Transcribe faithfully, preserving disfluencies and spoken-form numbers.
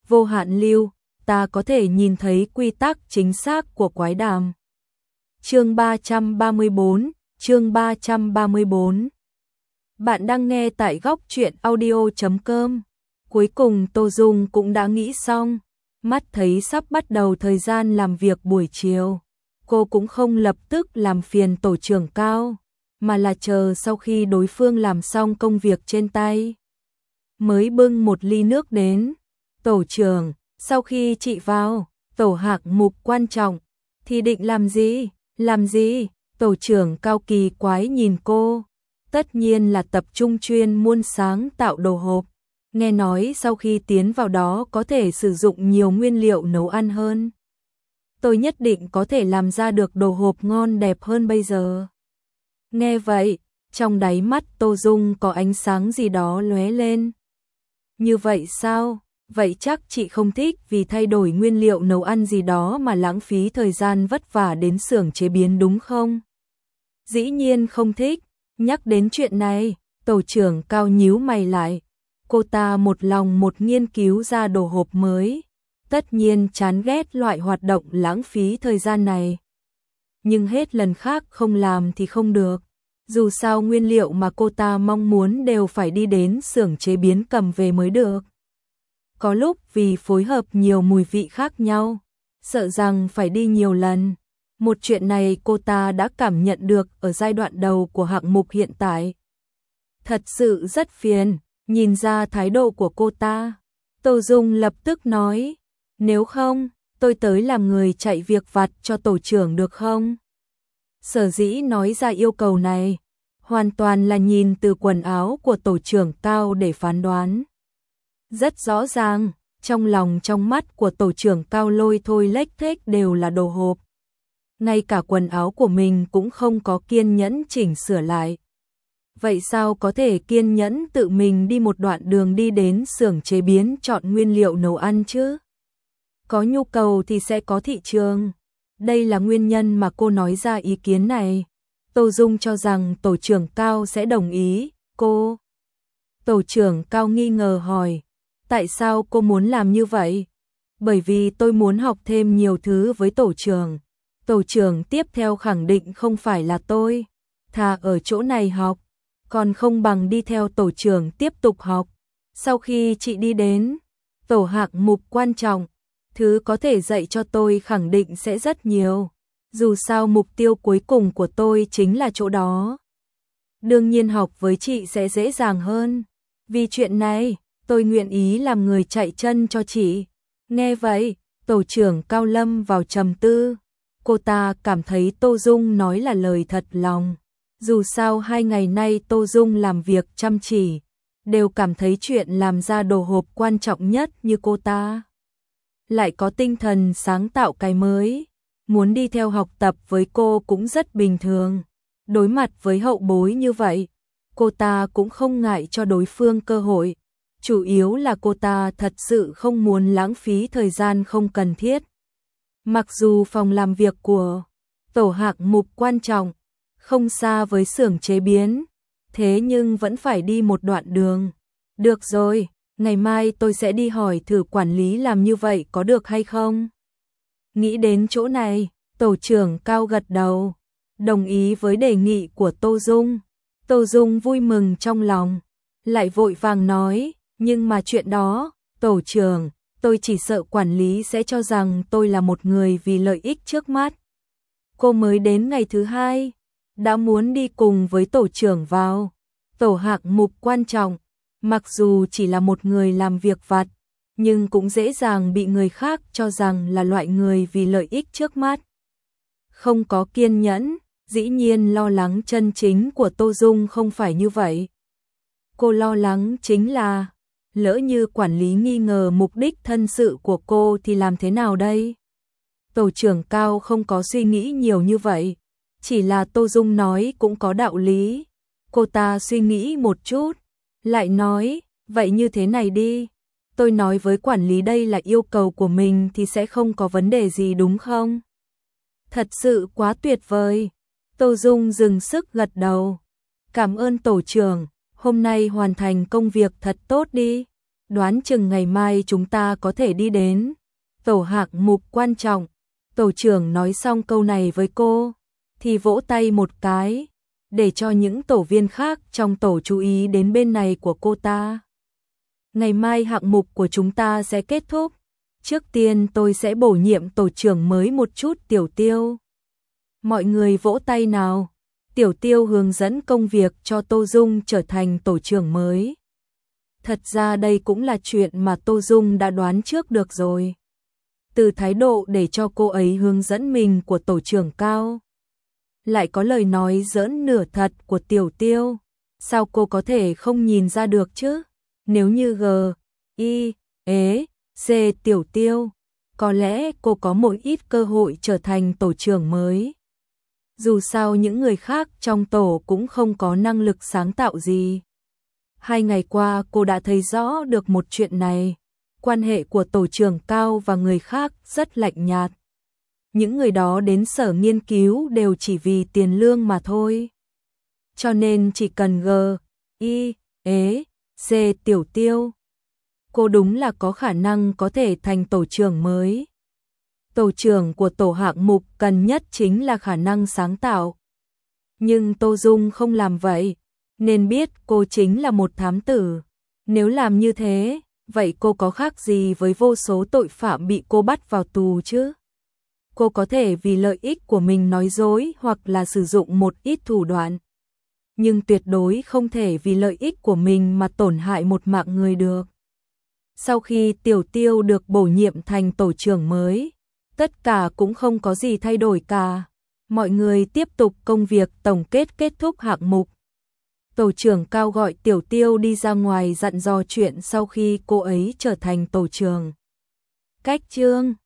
vô hạn lưu, ta có thể nhìn thấy quy tắc chính xác của quái đàm. Chương ba trăm ba mươi bốn, chương ba trăm ba mươi bốn. Bạn đang nghe tại góc truyện audio chấm com. Cuối cùng Tô Dung cũng đã nghĩ xong, mắt thấy sắp bắt đầu thời gian làm việc buổi chiều. Cô cũng không lập tức làm phiền tổ trưởng Cao, mà là chờ sau khi đối phương làm xong công việc trên tay. Mới bưng một ly nước đến. Tổ trưởng, sau khi chị vào, tổ hạng mục quan trọng, thì định làm gì? Làm gì? Tổ trưởng Cao kỳ quái nhìn cô. Tất nhiên là tập trung chuyên môn sáng tạo đồ hộp. Nghe nói sau khi tiến vào đó có thể sử dụng nhiều nguyên liệu nấu ăn hơn. Tôi nhất định có thể làm ra được đồ hộp ngon đẹp hơn bây giờ. Nghe vậy, trong đáy mắt Tô Dung có ánh sáng gì đó lóe lên. Như vậy sao? Vậy chắc chị không thích vì thay đổi nguyên liệu nấu ăn gì đó mà lãng phí thời gian vất vả đến xưởng chế biến đúng không? Dĩ nhiên không thích. Nhắc đến chuyện này, tổ trưởng Cao nhíu mày lại. Cô ta một lòng một nghiên cứu ra đồ hộp mới. Tất nhiên chán ghét loại hoạt động lãng phí thời gian này. Nhưng hết lần khác không làm thì không được. Dù sao nguyên liệu mà cô ta mong muốn đều phải đi đến xưởng chế biến cầm về mới được. Có lúc vì phối hợp nhiều mùi vị khác nhau, sợ rằng phải đi nhiều lần. Một chuyện này cô ta đã cảm nhận được ở giai đoạn đầu của hạng mục hiện tại. Thật sự rất phiền, nhìn ra thái độ của cô ta. Tô Dung lập tức nói, nếu không, tôi tới làm người chạy việc vặt cho tổ trưởng được không? Sở dĩ nói ra yêu cầu này, hoàn toàn là nhìn từ quần áo của tổ trưởng Cao để phán đoán. Rất rõ ràng, trong lòng trong mắt của tổ trưởng Cao lôi thôi lếch thếch đều là đồ hộp. Ngay cả quần áo của mình cũng không có kiên nhẫn chỉnh sửa lại. Vậy sao có thể kiên nhẫn tự mình đi một đoạn đường đi đến xưởng chế biến chọn nguyên liệu nấu ăn chứ? Có nhu cầu thì sẽ có thị trường. Đây là nguyên nhân mà cô nói ra ý kiến này. Tô Dung cho rằng tổ trưởng Cao sẽ đồng ý. Cô... Tổ trưởng Cao nghi ngờ hỏi. Tại sao cô muốn làm như vậy? Bởi vì tôi muốn học thêm nhiều thứ với tổ trưởng. Tổ trưởng tiếp theo khẳng định không phải là tôi. Thà ở chỗ này học, còn không bằng đi theo tổ trưởng tiếp tục học. Sau khi chị đi đến, tổ hạng mục quan trọng, thứ có thể dạy cho tôi khẳng định sẽ rất nhiều. Dù sao mục tiêu cuối cùng của tôi chính là chỗ đó. Đương nhiên học với chị sẽ dễ dàng hơn. Vì chuyện này, tôi nguyện ý làm người chạy chân cho chị. Nghe vậy, tổ trưởng Cao lâm vào trầm tư. Cô ta cảm thấy Tô Dung nói là lời thật lòng. Dù sao hai ngày nay Tô Dung làm việc chăm chỉ, đều cảm thấy chuyện làm ra đồ hộp quan trọng nhất như cô ta. Lại có tinh thần sáng tạo cái mới. Muốn đi theo học tập với cô cũng rất bình thường. Đối mặt với hậu bối như vậy, cô ta cũng không ngại cho đối phương cơ hội. Chủ yếu là cô ta thật sự không muốn lãng phí thời gian không cần thiết. Mặc dù phòng làm việc của tổ hạng mục quan trọng, không xa với xưởng chế biến, thế nhưng vẫn phải đi một đoạn đường. Được rồi, ngày mai tôi sẽ đi hỏi thử quản lý làm như vậy có được hay không? Nghĩ đến chỗ này, tổ trưởng Cao gật đầu, đồng ý với đề nghị của Tô Dung. Tô Dung vui mừng trong lòng, lại vội vàng nói, nhưng mà chuyện đó, tổ trưởng, tôi chỉ sợ quản lý sẽ cho rằng tôi là một người vì lợi ích trước mắt. Cô mới đến ngày thứ hai, đã muốn đi cùng với tổ trưởng vào tổ hạng mục quan trọng, mặc dù chỉ là một người làm việc vặt, nhưng cũng dễ dàng bị người khác cho rằng là loại người vì lợi ích trước mắt. Không có kiên nhẫn, dĩ nhiên lo lắng chân chính của Tô Dung không phải như vậy. Cô lo lắng chính là, lỡ như quản lý nghi ngờ mục đích thân sự của cô thì làm thế nào đây? Tổ trưởng Cao không có suy nghĩ nhiều như vậy, chỉ là Tô Dung nói cũng có đạo lý. Cô ta suy nghĩ một chút, lại nói, vậy như thế này đi, tôi nói với quản lý đây là yêu cầu của mình thì sẽ không có vấn đề gì đúng không? Thật sự quá tuyệt vời. Tô Dung dừng sức gật đầu. Cảm ơn tổ trưởng, hôm nay hoàn thành công việc thật tốt đi. đoán chừng ngày mai chúng ta có thể đi đến tổ hạng mục quan trọng. Tổ trưởng nói xong câu này với cô, thì vỗ tay một cái, để cho những tổ viên khác trong tổ chú ý đến bên này của cô ta. Ngày mai hạng mục của chúng ta sẽ kết thúc. Trước tiên tôi sẽ bổ nhiệm tổ trưởng mới một chút. Tiểu Tiêu. Mọi người vỗ tay nào. Tiểu Tiêu hướng dẫn công việc cho Tô Dung trở thành tổ trưởng mới. Thật ra đây cũng là chuyện mà Tô Dung đã đoán trước được rồi. Từ thái độ để cho cô ấy hướng dẫn mình của tổ trưởng Cao, lại có lời nói giỡn nửa thật của Tiểu Tiêu, sao cô có thể không nhìn ra được chứ? Nếu như G, I, E, C Tiểu Tiêu, có lẽ cô có một ít cơ hội trở thành tổ trưởng mới. Dù sao những người khác trong tổ cũng không có năng lực sáng tạo gì. Hai ngày qua cô đã thấy rõ được một chuyện này. Quan hệ của tổ trưởng Cao và người khác rất lạnh nhạt. Những người đó đến sở nghiên cứu đều chỉ vì tiền lương mà thôi. Cho nên chỉ cần G, I, E, C Tiểu Tiêu, cô đúng là có khả năng có thể thành tổ trưởng mới. Tổ trưởng của tổ hạng mục cần nhất chính là khả năng sáng tạo. Nhưng Tô Dung không làm vậy, nên biết cô chính là một thám tử. Nếu làm như thế, vậy cô có khác gì với vô số tội phạm bị cô bắt vào tù chứ? Cô có thể vì lợi ích của mình nói dối hoặc là sử dụng một ít thủ đoạn, nhưng tuyệt đối không thể vì lợi ích của mình mà tổn hại một mạng người được. Sau khi Tiểu Tiêu được bổ nhiệm thành tổ trưởng mới, tất cả cũng không có gì thay đổi cả. Mọi người tiếp tục công việc tổng kết kết thúc hạng mục. Tổ trưởng Cao gọi Tiểu Tiêu đi ra ngoài dặn dò chuyện sau khi cô ấy trở thành tổ trưởng. Cách chương